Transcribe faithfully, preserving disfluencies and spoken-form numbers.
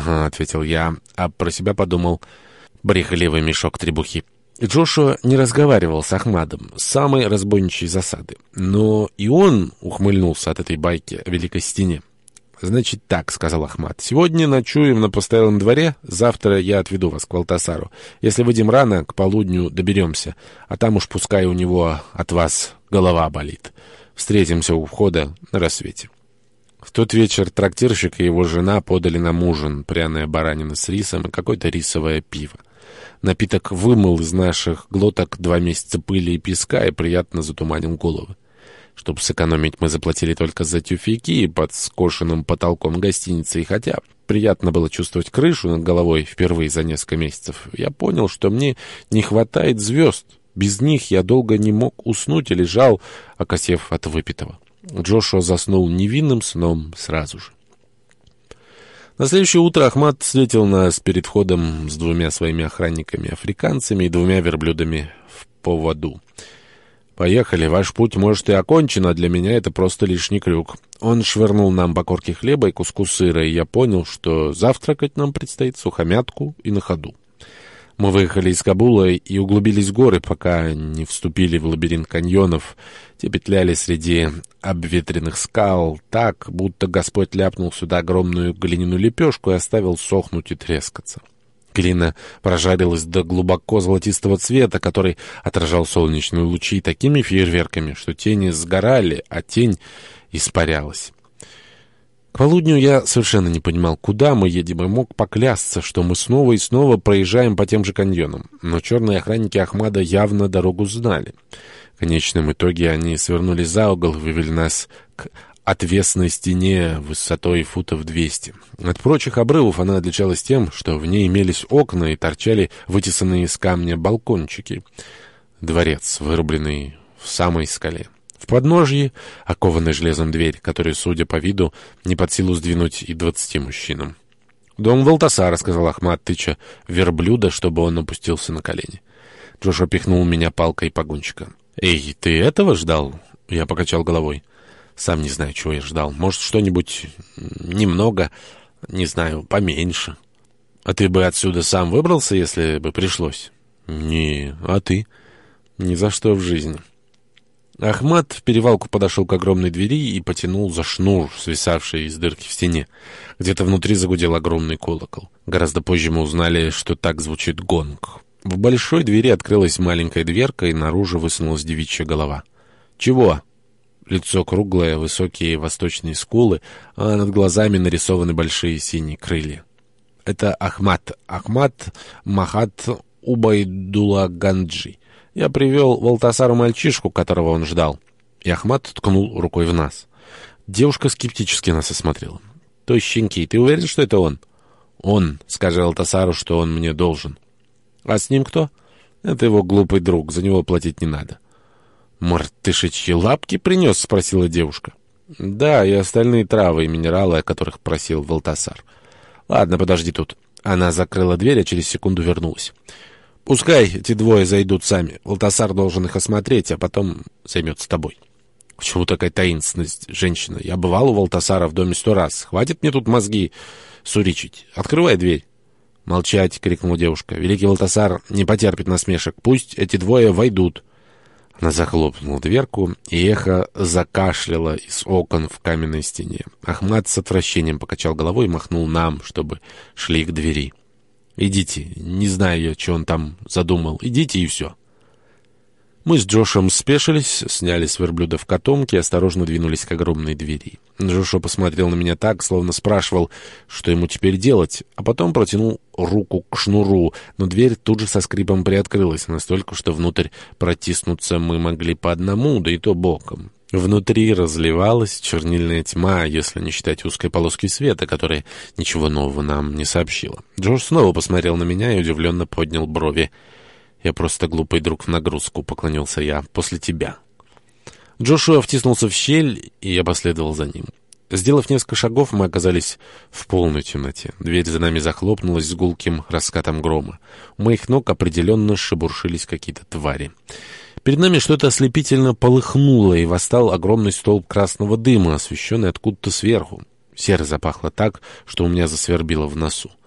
«Ага», — ответил я, а про себя подумал: брехливый мешок требухи. Джошуа не разговаривал с Ахмадом с самой разбойничьей засады. Но и он ухмыльнулся от этой байки о Великой Стене. «Значит так», — сказал Ахмад, — «сегодня ночуем на постоялом дворе, завтра я отведу вас к Валтасару. Если выйдем рано, к полудню доберемся, а там уж пускай у него от вас голова болит. Встретимся у входа на рассвете». В тот вечер трактирщик и его жена подали нам ужин: пряная баранина с рисом и какое-то рисовое пиво. Напиток вымыл из наших глоток два месяца пыли и песка и приятно затуманил головы. Чтобы сэкономить, мы заплатили только за тюфяки под скошенным потолком гостиницы, и хотя приятно было чувствовать крышу над головой впервые за несколько месяцев, я понял, что мне не хватает звезд. Без них я долго не мог уснуть и лежал, окосев от выпитого. Джошуа заснул невинным сном сразу же. На следующее утро Ахмад встретил нас перед входом с двумя своими охранниками-африканцами и двумя верблюдами в поводу. «Поехали, ваш путь, может, и окончен, а для меня это просто лишний крюк». Он швырнул нам по корке хлеба и куску сыра, и я понял, что завтракать нам предстоит сухомятку и на ходу. Мы выехали из Кабула и углубились в горы, пока не вступили в лабиринт каньонов. Те петляли среди обветренных скал так, будто Господь ляпнул сюда огромную глиняную лепешку и оставил сохнуть и трескаться. Глина прожарилась до глубоко золотистого цвета, который отражал солнечные лучи такими фейерверками, что тени сгорали, а тень испарялась. К полудню я совершенно не понимал, куда мы едем, и мог поклясться, что мы снова и снова проезжаем по тем же каньонам. Но черные охранники Ахмада явно дорогу знали. В конечном итоге они свернули за угол и вывели нас к отвесной стене высотой футов двести. От прочих обрывов она отличалась тем, что в ней имелись окна и торчали вытесанные из камня балкончики. Дворец, вырубленный в самой скале. В подножье окованная железом дверь, которую, судя по виду, не под силу сдвинуть и двадцати мужчинам. «Дом Валтасара», — сказал Ахмад, тыча верблюда, чтобы он опустился на колени. Джошуа пихнул меня палкой погонщика. «Эй, ты этого ждал?» Я покачал головой. «Сам не знаю, чего я ждал. Может, что-нибудь немного, не знаю, поменьше. А ты бы отсюда сам выбрался, если бы пришлось?» «Не, а ты?» «Ни за что в жизни». Ахмад в перевалку подошел к огромной двери и потянул за шнур, свисавший из дырки в стене. Где-то внутри загудел огромный колокол. Гораздо позже мы узнали, что так звучит гонг. В большой двери открылась маленькая дверка, и наружу высунулась девичья голова. «Чего?» Лицо круглое, высокие восточные скулы, а над глазами нарисованы большие синие крылья. «Это Ахмад. Ахмад Махат Убайдулаганджи. Я привел Валтасару мальчишку, которого он ждал». И Ахмад ткнул рукой в нас. Девушка скептически нас осмотрела. «Тощенький, ты уверен, что это он?» «Он. Скажи Валтасару, что он мне должен». «А с ним кто?» «Это его глупый друг, за него платить не надо». «Мартышечьи лапки принес?» — спросила девушка. «Да, и остальные травы и минералы, о которых просил Валтасар». «Ладно, подожди тут». Она закрыла дверь, а через секунду вернулась. «Пускай эти двое зайдут сами. Валтасар должен их осмотреть, а потом займется тобой». «Почему такая таинственность, женщина? Я бывал у Валтасара в доме сто раз. Хватит мне тут мозги суричить. Открывай дверь». «Молчать!» — крикнула девушка. «Великий Валтасар не потерпит насмешек. Пусть эти двое войдут». Она захлопнула дверку, и эхо закашляло из окон в каменной стене. Ахмад с отвращением покачал головой и махнул нам, чтобы шли к двери. «Идите, не знаю я, что он там задумал. Идите, и все». Мы с Джошем спешились, сняли с верблюдов котомки и осторожно двинулись к огромной двери. Джошуа посмотрел на меня так, словно спрашивал, что ему теперь делать, а потом протянул руку к шнуру, но дверь тут же со скрипом приоткрылась, настолько, что внутрь протиснуться мы могли по одному, да и то боком. Внутри разливалась чернильная тьма, если не считать узкой полоски света, которая ничего нового нам не сообщила. Джош снова посмотрел на меня и удивленно поднял брови. «Я просто глупый друг в нагрузку», — поклонился я, — «после тебя». Джошуа втиснулся в щель, и я последовал за ним. Сделав несколько шагов, мы оказались в полной темноте. Дверь за нами захлопнулась с гулким раскатом грома. У моих ног определенно шебуршились какие-то твари. Перед нами что-то ослепительно полыхнуло, и восстал огромный столб красного дыма, освещенный откуда-то сверху. Серо запахло так, что у меня засвербило в носу.